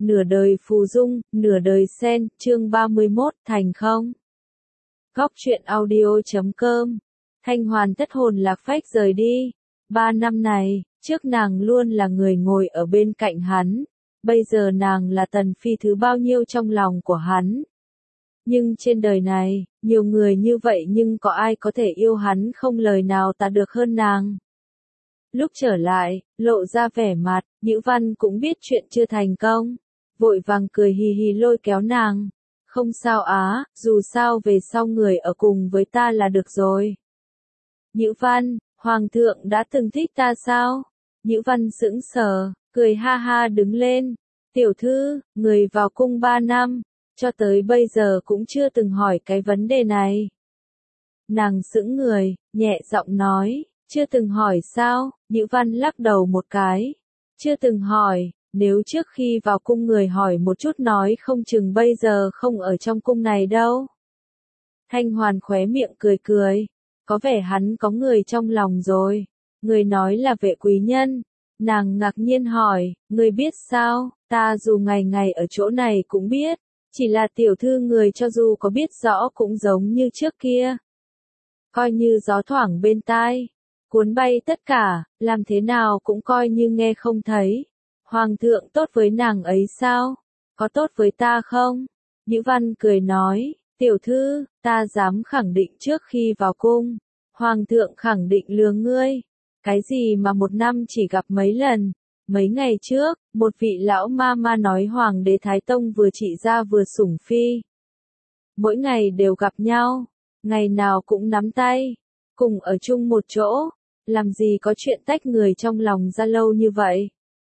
nửa đời phù dung, nửa đời sen, chương 31, thành không? Góc truyện audio.com. Thanh Hoàn thất hồn lạc phách rời đi. 3 năm này, trước nàng luôn là người ngồi ở bên cạnh hắn, bây giờ nàng là tần phi thứ bao nhiêu trong lòng của hắn. Nhưng trên đời này, nhiều người như vậy nhưng có ai có thể yêu hắn không lời nào tả được hơn nàng. Lúc trở lại, lộ ra vẻ mặt, Nhữ Văn cũng biết chuyện chưa thành công, vội vàng cười hì hì lôi kéo nàng. Không sao á, dù sao về sau người ở cùng với ta là được rồi. Nhữ Văn, Hoàng thượng đã từng thích ta sao? Nhữ Văn sững sờ, cười ha ha đứng lên. Tiểu thư, người vào cung 3 năm, cho tới bây giờ cũng chưa từng hỏi cái vấn đề này. Nàng sững người, nhẹ giọng nói, chưa từng hỏi sao? Nhữ Văn lắc đầu một cái. Chưa từng hỏi, nếu trước khi vào cung người hỏi một chút nói không chừng bây giờ không ở trong cung này đâu. Thanh Hoàn khóe miệng cười cười, có vẻ hắn có người trong lòng rồi. Người nói là Vệ quý nhân. Nàng ngạc nhiên hỏi, người biết sao? Ta dù ngày ngày ở chỗ này cũng biết, chỉ là tiểu thư người cho dù có biết rõ cũng giống như trước kia. Coi như gió thoảng bên tai, cuốn bay tất cả, làm thế nào cũng coi như nghe không thấy. Hoàng thượng tốt với nàng ấy sao? Có tốt với ta không? Nhữ Văn cười nói, tiểu thư, ta dám khẳng định trước khi vào cung, Hoàng thượng khẳng định lừa ngươi. Cái gì mà 1 năm chỉ gặp mấy lần? Mấy ngày trước, một vị lão ma nói Hoàng đế Thái Tông vừa trị ra vừa sủng phi. Mỗi ngày đều gặp nhau, ngày nào cũng nắm tay, cùng ở chung một chỗ, làm gì có chuyện tách người trong lòng ra lâu như vậy.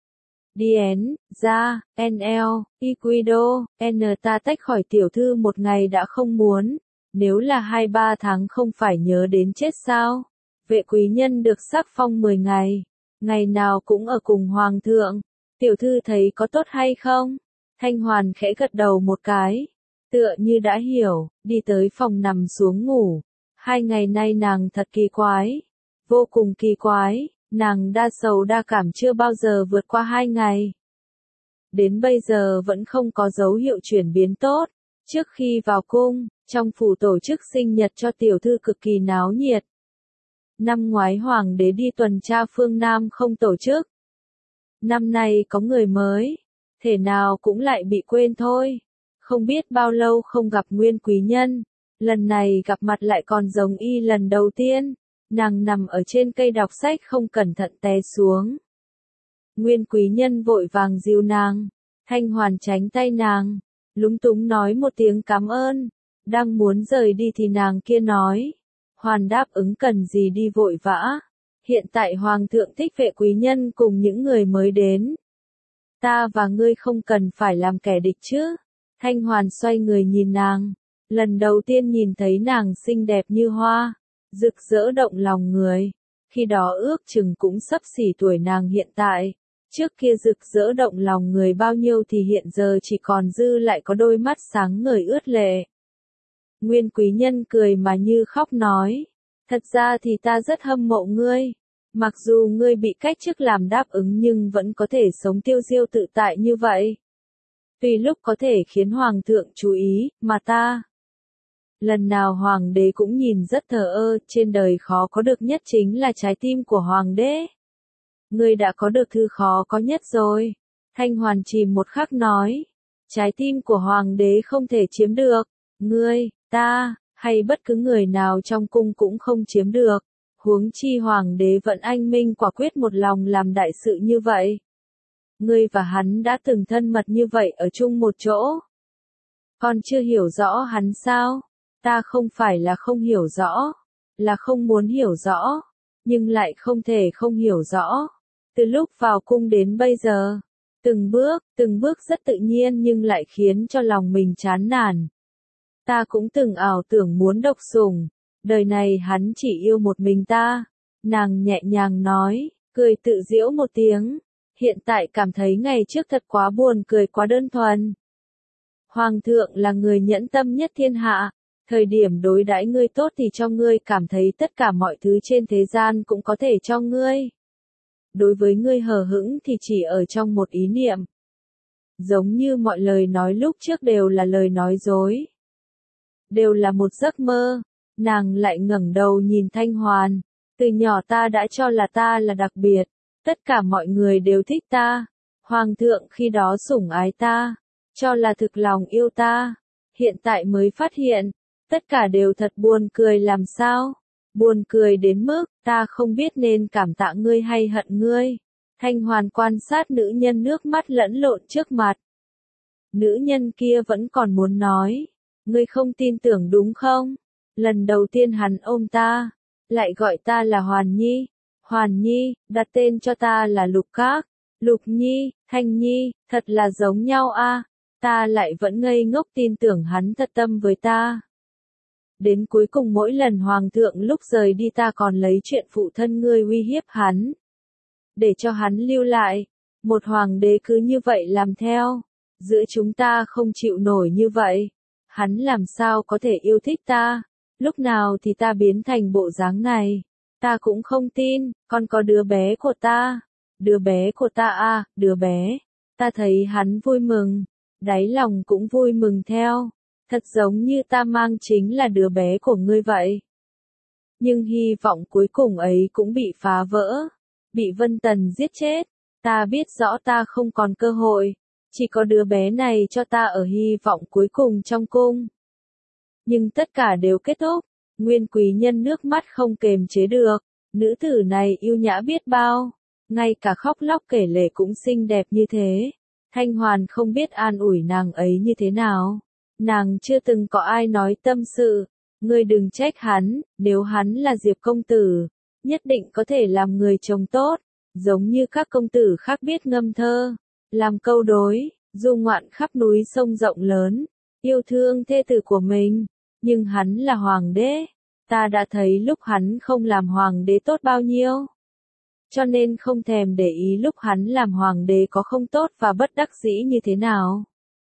DN, ra, NL, Equido, N ta tách khỏi tiểu thư một ngày đã không muốn, nếu là 2-3 tháng không phải nhớ đến chết sao? Vệ quý nhân được sắc phong 10 ngày, ngày nào cũng ở cùng Hoàng thượng, tiểu thư thấy có tốt hay không? Thanh Hoàn khẽ gật đầu một cái, tựa như đã hiểu, đi tới phòng nằm xuống ngủ. 2 ngày nay nàng thật kỳ quái, vô cùng kỳ quái, nàng đa sầu đa cảm chưa bao giờ vượt qua 2 ngày. Đến bây giờ vẫn không có dấu hiệu chuyển biến tốt. Trước khi vào cung, trong phủ tổ chức sinh nhật cho tiểu thư cực kỳ náo nhiệt. Năm ngoái Hoàng đế đi tuần tra phương Nam không tổ chức. Năm nay có người mới, thể nào cũng lại bị quên thôi. Không biết bao lâu không gặp Nguyên quý nhân, lần này gặp mặt lại còn giống y lần đầu tiên. Nàng nằm ở trên cây đọc sách không cẩn thận té xuống. Nguyên quý nhân vội vàng dìu nàng, Thanh Hoàn tránh tay nàng, lúng túng nói một tiếng cảm ơn. Đang muốn rời đi thì nàng kia nói, Hoàn đáp ứng cần gì đi vội vã. Hiện tại Hoàng thượng thích Vệ quý nhân cùng những người mới đến. Ta và ngươi không cần phải làm kẻ địch chứ. Thanh Hoàn xoay người nhìn nàng, lần đầu tiên nhìn thấy nàng xinh đẹp như hoa, rực rỡ động lòng người. Khi đó ước chừng cũng xấp xỉ tuổi nàng hiện tại. Trước kia rực rỡ động lòng người bao nhiêu thì hiện giờ chỉ còn dư lại có đôi mắt sáng ngời ướt lệ. Nguyên quý nhân cười mà như khóc nói, thật ra thì ta rất hâm mộ ngươi. Mặc dù ngươi bị cách chức làm đáp ứng nhưng vẫn có thể sống tiêu diêu tự tại như vậy. Tùy lúc có thể khiến Hoàng thượng chú ý, mà ta. Lần nào Hoàng đế cũng nhìn rất thờ ơ, trên đời khó có được nhất chính là trái tim của Hoàng đế. Ngươi đã có được thứ khó có nhất rồi. Thanh Hoàn chìm một khắc nói, trái tim của Hoàng đế không thể chiếm được, ngươi, ta, hay bất cứ người nào trong cung cũng không chiếm được. Huống chi Hoàng đế vẫn anh minh quả quyết một lòng làm đại sự như vậy. Ngươi và hắn đã từng thân mật như vậy ở chung một chỗ. Còn chưa hiểu rõ hắn sao? Ta không phải là không hiểu rõ, là không muốn hiểu rõ, nhưng lại không thể không hiểu rõ. Từ lúc vào cung đến bây giờ, từng bước rất tự nhiên nhưng lại khiến cho lòng mình chán nản. Ta cũng từng ảo tưởng muốn độc sủng, đời này hắn chỉ yêu một mình ta. Nàng nhẹ nhàng nói, cười tự giễu một tiếng. Hiện tại cảm thấy ngày trước thật quá buồn cười quá đơn thuần. Hoàng thượng là người nhẫn tâm nhất thiên hạ. Thời điểm đối đãi ngươi tốt thì cho ngươi cảm thấy tất cả mọi thứ trên thế gian cũng có thể cho ngươi. Đối với ngươi hờ hững thì chỉ ở trong một ý niệm. giống như mọi lời nói lúc trước đều là lời nói dối. Đều là một giấc mơ. Nàng lại ngẩng đầu nhìn Thanh Hoàn. Từ nhỏ ta đã cho là ta là đặc biệt. Tất cả mọi người đều thích ta. Hoàng thượng khi đó sủng ái ta. Cho là thực lòng yêu ta. Hiện tại mới phát hiện. Tất cả đều thật buồn cười làm sao. Buồn cười đến mức ta không biết nên cảm tạ ngươi hay hận ngươi. Thanh Hoàn quan sát nữ nhân nước mắt lẫn lộn trước mặt. Nữ nhân kia vẫn còn muốn nói. Ngươi không tin tưởng đúng không? Lần đầu tiên hắn ôm ta. Lại gọi ta là Hoàn Nhi. Hoàn Nhi, đặt tên cho ta là Lục Các. Lục Nhi, Thanh Nhi, thật là giống nhau a. Ta lại vẫn ngây ngốc tin tưởng hắn thật tâm với ta. Đến cuối cùng mỗi lần hoàng thượng lúc rời đi ta còn lấy chuyện phụ thân ngươi uy hiếp hắn. Để cho hắn lưu lại. Một hoàng đế cứ như vậy làm theo. Giữa chúng ta không chịu nổi như vậy. Hắn làm sao có thể yêu thích ta. Lúc nào thì ta biến thành bộ dáng này. Ta cũng không tin, còn có đứa bé của ta. Đứa bé của ta à, đứa bé. Ta thấy hắn vui mừng. Đáy lòng cũng vui mừng theo. Thật giống như ta mang chính là đứa bé của ngươi vậy. Nhưng hy vọng cuối cùng ấy cũng bị phá vỡ. Bị Vân Tần giết chết. Ta biết rõ ta không còn cơ hội. Chỉ có đứa bé này cho ta ở hy vọng cuối cùng trong cung. Nhưng tất cả đều kết thúc. Nguyên quý nhân nước mắt không kềm chế được. Nữ tử này yêu nhã biết bao. Ngay cả khóc lóc kể lể cũng xinh đẹp như thế. Thanh Hoàn không biết an ủi nàng ấy như thế nào. Nàng chưa từng có ai nói tâm sự. Ngươi đừng trách hắn, nếu hắn là Diệp công tử. Nhất định có thể làm người chồng tốt. Giống như các công tử khác biết ngâm thơ. Làm câu đối, du ngoạn khắp núi sông rộng lớn. Yêu thương thê tử của mình. Nhưng hắn là hoàng đế. Ta đã thấy lúc hắn không làm hoàng đế tốt bao nhiêu. Cho nên không thèm để ý lúc hắn làm hoàng đế có không tốt và bất đắc dĩ như thế nào.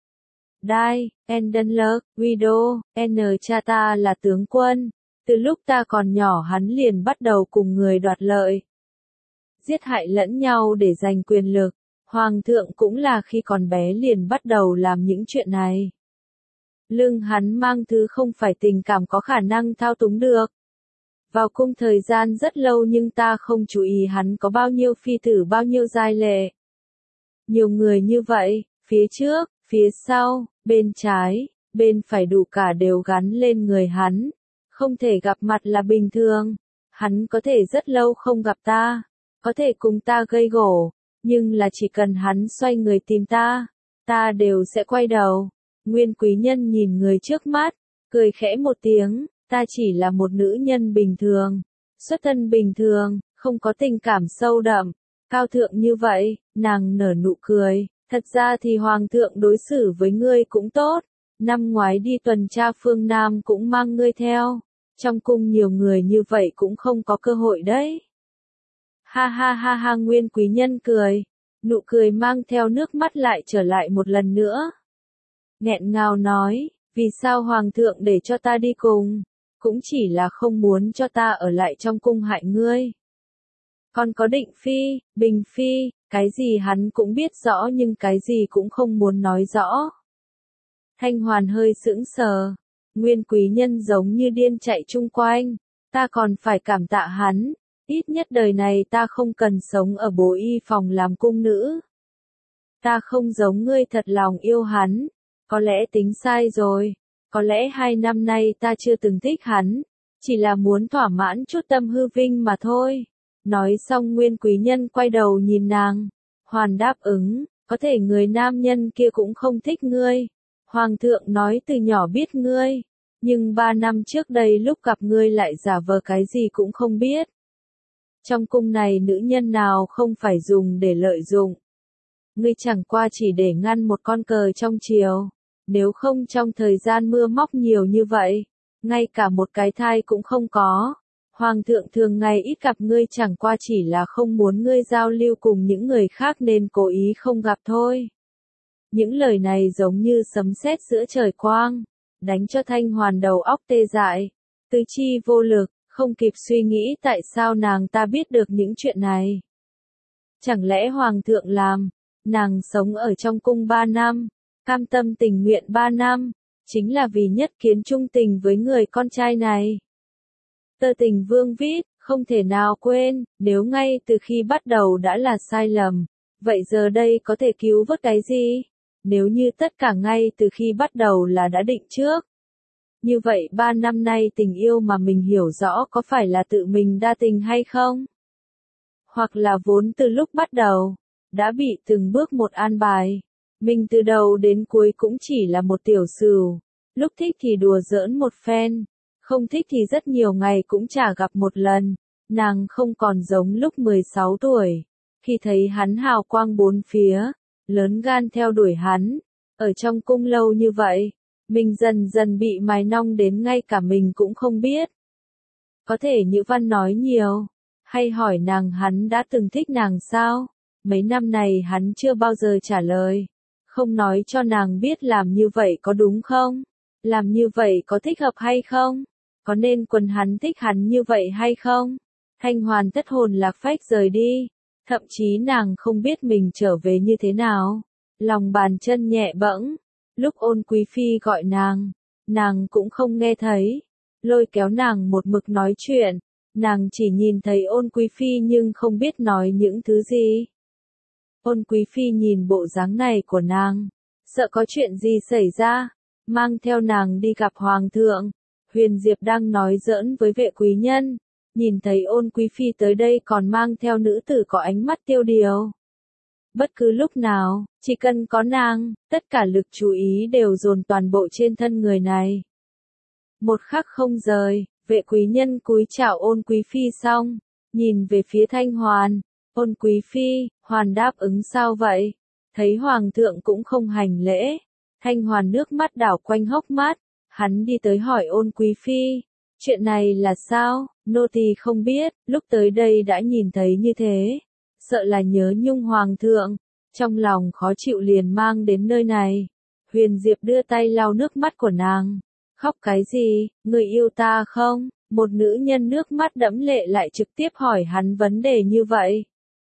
Đai, Endenlerk, Guido, cha ta là tướng quân. Từ lúc ta còn nhỏ hắn liền bắt đầu cùng người đoạt lợi. Giết hại lẫn nhau để giành quyền lực. Hoàng thượng cũng là khi còn bé liền bắt đầu làm những chuyện này. Lưng hắn mang thứ không phải tình cảm có khả năng thao túng được. Vào cung thời gian rất lâu nhưng ta không chú ý hắn có bao nhiêu phi tử bao nhiêu giai lệ. Nhiều người như vậy, phía trước, phía sau, bên trái, bên phải đủ cả đều gắn lên người hắn. Không thể gặp mặt là bình thường. Hắn có thể rất lâu không gặp ta. Có thể cùng ta gây gổ. Nhưng là chỉ cần hắn xoay người tìm ta. Ta đều sẽ quay đầu. Nguyên quý nhân nhìn người trước mắt. Cười khẽ một tiếng. Ta chỉ là một nữ nhân bình thường. Xuất thân bình thường. Không có tình cảm sâu đậm. Cao thượng như vậy. Nàng nở nụ cười. Thật ra thì hoàng thượng đối xử với ngươi cũng tốt. Năm ngoái đi tuần tra phương Nam cũng mang ngươi theo. Trong cung nhiều người như vậy cũng không có cơ hội đấy. Ha ha ha ha Nguyên quý nhân cười. Nụ cười mang theo nước mắt lại trở lại một lần nữa. Nghẹn ngào nói, vì sao hoàng thượng để cho ta đi cùng? Cũng chỉ là không muốn cho ta ở lại trong cung hại ngươi. Còn có Định Phi, Bình Phi, cái gì hắn cũng biết rõ nhưng cái gì cũng không muốn nói rõ. Thanh Hoàn hơi sững sờ. Nguyên quý nhân giống như điên chạy chung quanh. Ta còn phải cảm tạ hắn. Ít nhất đời này ta không cần sống ở bố y phòng làm cung nữ. Ta không giống ngươi thật lòng yêu hắn. Có lẽ tính sai rồi. Có lẽ 2 năm nay ta chưa từng thích hắn. Chỉ là muốn thỏa mãn chút tâm hư vinh mà thôi. Nói xong Nguyên quý nhân quay đầu nhìn nàng. Hoàn đáp ứng. Có thể người nam nhân kia cũng không thích ngươi. Hoàng thượng nói từ nhỏ biết ngươi. Nhưng 3 năm trước đây lúc gặp ngươi lại giả vờ cái gì cũng không biết. Trong cung này nữ nhân nào không phải dùng để lợi dụng. Ngươi chẳng qua chỉ để ngăn một con cờ trong triều. Nếu không trong thời gian mưa móc nhiều như vậy, ngay cả một cái thai cũng không có. Hoàng thượng thường ngày ít gặp ngươi chẳng qua chỉ là không muốn ngươi giao lưu cùng những người khác nên cố ý không gặp thôi. Những lời này giống như sấm sét giữa trời quang, đánh cho Thanh Hoàn đầu óc tê dại, tứ chi vô lực, không kịp suy nghĩ tại sao nàng ta biết được những chuyện này. Chẳng lẽ Hoàng thượng làm, Nàng sống ở trong cung 3 năm, cam tâm tình nguyện 3 năm, chính là vì nhất kiến trung tình với người con trai này. Tơ tình vương viết, không thể nào quên, nếu ngay từ khi bắt đầu đã là sai lầm, vậy giờ đây có thể cứu vớt cái gì? Nếu như tất cả ngay từ khi bắt đầu là đã định trước. Như vậy 3 năm nay tình yêu mà mình hiểu rõ có phải là tự mình đa tình hay không? Hoặc là vốn từ lúc bắt đầu, đã bị từng bước một an bài. Mình từ đầu đến cuối cũng chỉ là một tiểu sửu. Lúc thích thì đùa giỡn một phen, không thích thì rất nhiều ngày cũng chả gặp một lần. Nàng không còn giống lúc 16 tuổi, khi thấy hắn hào quang bốn phía, lớn gan theo đuổi hắn. Ở trong cung lâu như vậy, mình dần dần bị mài nong đến ngay cả mình cũng không biết. Có thể Nhữ Văn nói nhiều, hay hỏi nàng hắn đã từng thích nàng sao? Mấy năm này hắn chưa bao giờ trả lời, không nói cho nàng biết làm như vậy có đúng không? Làm như vậy có thích hợp hay không? Có nên quần hắn thích hắn như vậy hay không? Thanh Hoàn thất hồn lạc phách rời đi, thậm chí nàng không biết mình trở về như thế nào. Lòng bàn chân nhẹ bẫng, lúc Ôn Quý Phi gọi nàng cũng không nghe thấy. Lôi kéo nàng một mực nói chuyện, nàng chỉ nhìn thấy Ôn Quý Phi nhưng không biết nói những thứ gì. Ôn Quý Phi nhìn bộ dáng này của nàng, sợ có chuyện gì xảy ra, mang theo nàng đi gặp Hoàng thượng. Huyền Diệp đang nói giỡn với vệ quý nhân, nhìn thấy Ôn Quý Phi tới đây còn mang theo nữ tử có ánh mắt tiêu điều. Bất cứ lúc nào, chỉ cần có nàng, tất cả lực chú ý đều dồn toàn bộ trên thân người này. Một khắc không rời, vệ quý nhân cúi chào Ôn Quý Phi xong, nhìn về phía Thanh Hoàn. Ôn Quý Phi, Hoàn đáp ứng sao vậy? Thấy Hoàng thượng cũng không hành lễ. Thanh Hoàn nước mắt đảo quanh hốc mắt, hắn đi tới hỏi Ôn Quý Phi. Chuyện này là sao? Nô tỳ không biết, lúc tới đây đã nhìn thấy như thế. Sợ là nhớ nhung Hoàng thượng, trong lòng khó chịu liền mang đến nơi này. Huyền Diệp đưa tay lau nước mắt của nàng. Khóc cái gì, người yêu ta không? Một nữ nhân nước mắt đẫm lệ lại trực tiếp hỏi hắn vấn đề như vậy.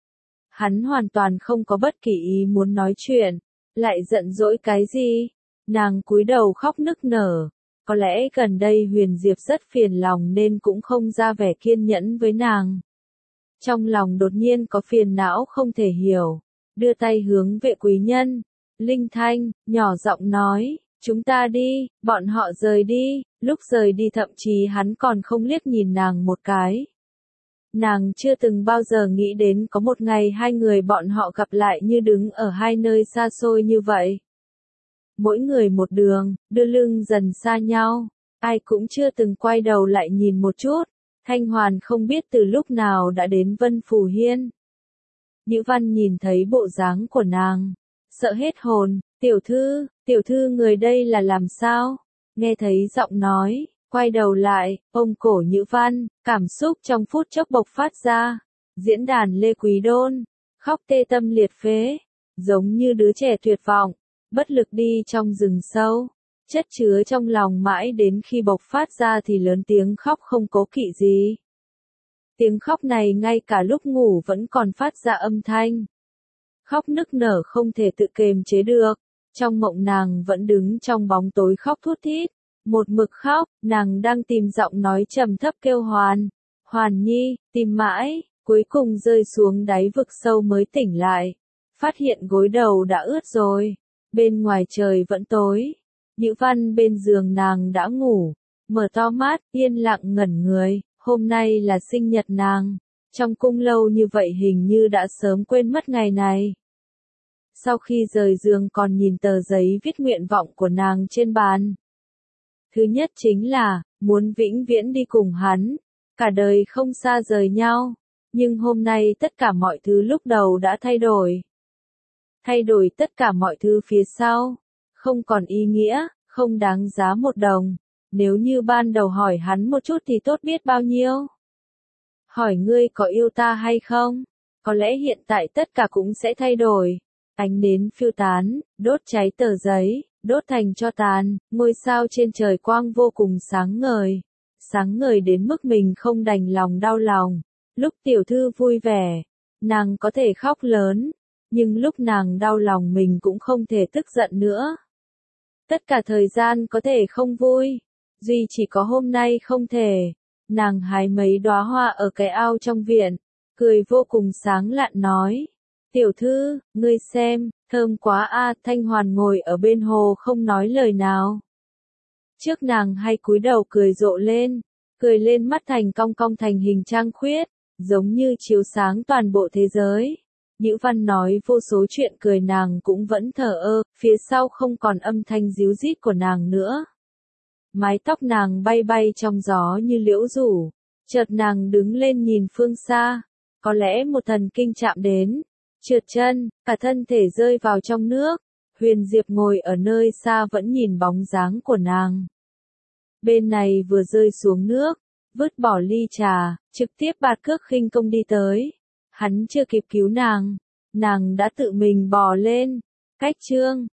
Hắn hoàn toàn không có bất kỳ ý muốn nói chuyện, lại giận dỗi cái gì? Nàng cúi đầu khóc nức nở. Có lẽ gần đây Huyền Diệp rất phiền lòng nên cũng không ra vẻ kiên nhẫn với nàng. Trong lòng đột nhiên có phiền não không thể hiểu, đưa tay hướng vệ quý nhân. Linh Thanh, nhỏ giọng nói, chúng ta đi, bọn họ rời đi. Lúc rời đi thậm chí hắn còn không liếc nhìn nàng một cái. Nàng chưa từng bao giờ nghĩ đến có một ngày hai người bọn họ gặp lại như đứng ở hai nơi xa xôi như vậy. Mỗi người một đường, đưa lưng dần xa nhau, ai cũng chưa từng quay đầu lại nhìn một chút. Thanh Hoàn không biết từ lúc nào đã đến Vân Phủ Hiên. Nhữ Văn nhìn thấy bộ dáng của nàng, sợ hết hồn. Tiểu thư người đây là làm sao? Nghe thấy giọng nói, quay đầu lại, ôm cổ Nhữ Văn, cảm xúc trong phút chốc bộc phát ra. Diễn đàn Lê Quý Đôn, khóc tê tâm liệt phế, giống như đứa trẻ tuyệt vọng, bất lực đi trong rừng sâu, chất chứa trong lòng mãi đến khi bộc phát ra thì lớn tiếng khóc không cố kỵ gì. Tiếng khóc này ngay cả lúc ngủ vẫn còn phát ra âm thanh. Khóc nức nở không thể tự kiềm chế được, trong mộng nàng vẫn đứng trong bóng tối khóc thút thít. Một mực khóc, nàng đang tìm giọng nói trầm thấp kêu Hoàn. Hoàn Nhi, tìm mãi, cuối cùng rơi xuống đáy vực sâu mới tỉnh lại. Phát hiện gối đầu đã ướt rồi. Bên ngoài trời vẫn tối. Nhữ Văn bên giường nàng đã ngủ. Mở to mắt, yên lặng ngẩn người. Hôm nay là sinh nhật nàng. Trong cung lâu như vậy hình như đã sớm quên mất ngày này. Sau khi rời giường còn nhìn tờ giấy viết nguyện vọng của nàng trên bàn. Thứ nhất chính là, muốn vĩnh viễn đi cùng hắn, cả đời không xa rời nhau. Nhưng hôm nay tất cả mọi thứ lúc đầu đã thay đổi. Thay đổi tất cả mọi thứ phía sau. Không còn ý nghĩa, không đáng giá một đồng. Nếu như ban đầu hỏi hắn một chút thì tốt biết bao nhiêu. Hỏi ngươi có yêu ta hay không? Có lẽ hiện tại tất cả cũng sẽ thay đổi. Ánh nến phiêu tán, đốt cháy tờ giấy, đốt thành tro tàn, ngôi sao trên trời quang vô cùng sáng ngời đến mức mình không đành lòng đau lòng. Lúc tiểu thư vui vẻ, nàng có thể khóc lớn, nhưng lúc nàng đau lòng mình cũng không thể tức giận nữa. Tất cả thời gian có thể không vui, duy chỉ có hôm nay không thể. Nàng hái mấy đóa hoa ở cái ao trong viện, cười vô cùng sáng lạn nói. Tiểu thư, ngươi xem, thơm quá a. Thanh Hoàn ngồi ở bên hồ không nói lời nào. Trước nàng hay cúi đầu cười rộ lên, cười lên mắt thành cong cong thành hình trăng khuyết, giống như chiếu sáng toàn bộ thế giới. Nhữ Văn nói vô số chuyện cười nàng cũng vẫn thờ ơ, phía sau không còn âm thanh ríu rít của nàng nữa. Mái tóc nàng bay bay trong gió như liễu rủ, chợt nàng đứng lên nhìn phương xa, có lẽ một thần kinh chạm đến, trượt chân, cả thân thể rơi vào trong nước. Huyền Diệp ngồi ở nơi xa vẫn nhìn bóng dáng của nàng. Bên này vừa rơi xuống nước, vứt bỏ ly trà, trực tiếp bạt cước khinh công đi tới. Hắn chưa kịp cứu nàng đã tự mình bò lên. Cách chương